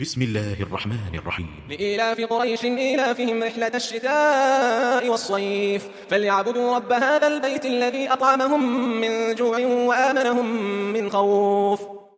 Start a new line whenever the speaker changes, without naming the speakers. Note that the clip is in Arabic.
بسم الله الرحمن الرحيم.
لإيلاف قريش إيلافهم رحلة الشتاء والصيف فليعبدوا رب هذا البيت الذي أطعمهم من جوع وآمنهم من خوف.